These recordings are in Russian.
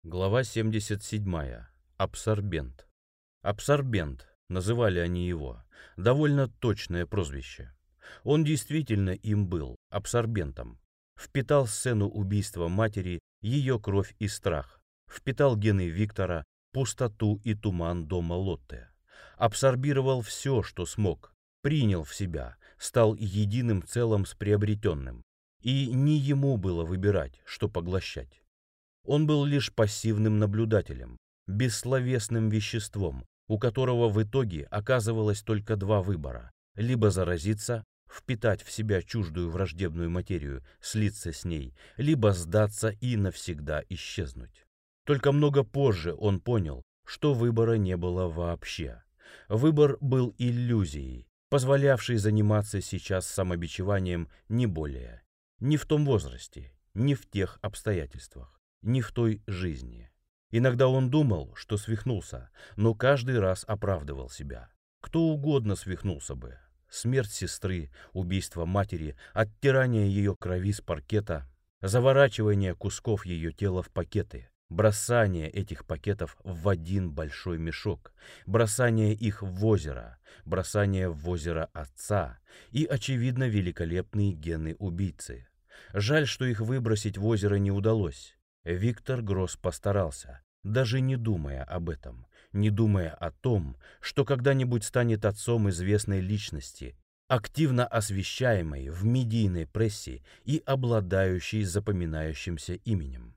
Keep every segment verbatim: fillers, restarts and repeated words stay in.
Глава семьдесят семь. Абсорбент. Абсорбент, называли они его, довольно точное прозвище. Он действительно им был, абсорбентом. Впитал сцену убийства матери, ее кровь и страх. Впитал гены Виктора, пустоту и туман дома Лотте. Абсорбировал все, что смог, принял в себя, стал единым целым с приобретенным. И не ему было выбирать, что поглощать. Он был лишь пассивным наблюдателем, бессловесным веществом, у которого в итоге оказывалось только два выбора: либо заразиться, впитать в себя чуждую враждебную материю, слиться с ней, либо сдаться и навсегда исчезнуть. Только много позже он понял, что выбора не было вообще. Выбор был иллюзией, позволявшей заниматься сейчас самобичеванием не более. Не в том возрасте, не в тех обстоятельствах, не в той жизни. Иногда он думал, что свихнулся, но каждый раз оправдывал себя. Кто угодно свихнулся бы. Смерть сестры, убийство матери, оттирание ее крови с паркета, заворачивание кусков ее тела в пакеты, бросание этих пакетов в один большой мешок, бросание их в озеро, бросание в озеро отца и, очевидно, великолепные гены убийцы. Жаль, что их выбросить в озеро не удалось. Виктор Гросс постарался, даже не думая об этом, не думая о том, что когда-нибудь станет отцом известной личности, активно освещаемой в медийной прессе и обладающей запоминающимся именем.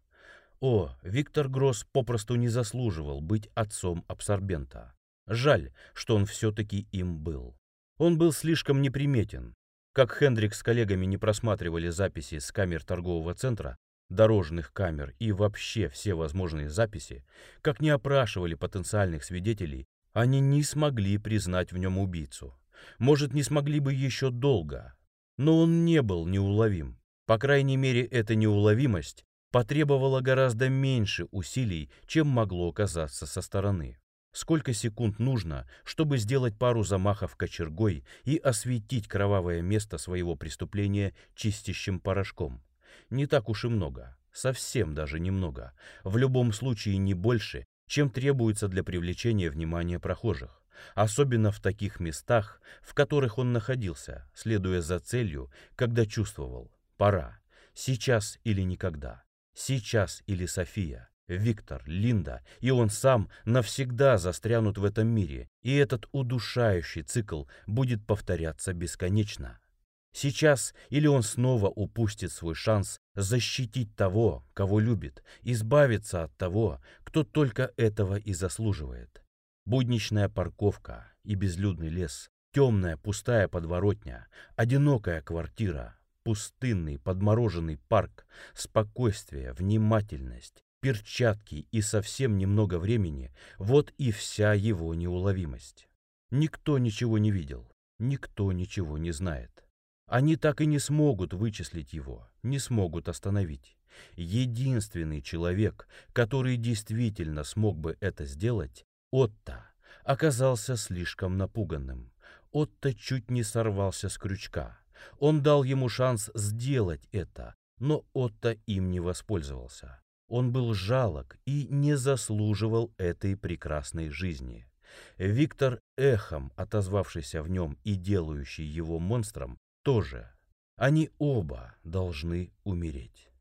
О, Виктор Гросс попросту не заслуживал быть отцом абсорбента. Жаль, что он все-таки им был. Он был слишком неприметен. Как Хендрик с коллегами не просматривали записи с камер торгового центра, дорожных камер и вообще все возможные записи, как не опрашивали потенциальных свидетелей, они не смогли признать в нем убийцу. Может, не смогли бы еще долго, но он не был неуловим. По крайней мере, эта неуловимость потребовала гораздо меньше усилий, чем могло казаться со стороны. Сколько секунд нужно, чтобы сделать пару замахов кочергой и осветить кровавое место своего преступления чистящим порошком? Не так уж и много, совсем даже немного, в любом случае не больше, чем требуется для привлечения внимания прохожих, особенно в таких местах, в которых он находился, следуя за целью, когда чувствовал: пора, сейчас или никогда, сейчас или София, Виктор, Линда и он сам навсегда застрянут в этом мире, и этот удушающий цикл будет повторяться бесконечно. Сейчас или он снова упустит свой шанс защитить того, кого любит, избавиться от того, кто только этого и заслуживает. Будничная парковка и безлюдный лес, темная пустая подворотня, одинокая квартира, пустынный подмороженный парк, спокойствие, внимательность, перчатки и совсем немного времени — вот и вся его неуловимость. Никто ничего не видел, никто ничего не знает. Они так и не смогут вычислить его, не смогут остановить. Единственный человек, который действительно смог бы это сделать, Отто, оказался слишком напуганным. Отто чуть не сорвался с крючка. Он дал ему шанс сделать это, но Отто им не воспользовался. Он был жалок и не заслуживал этой прекрасной жизни. Виктор, эхом отозвавшийся в нем и делающий его монстром, тоже. Они оба должны умереть.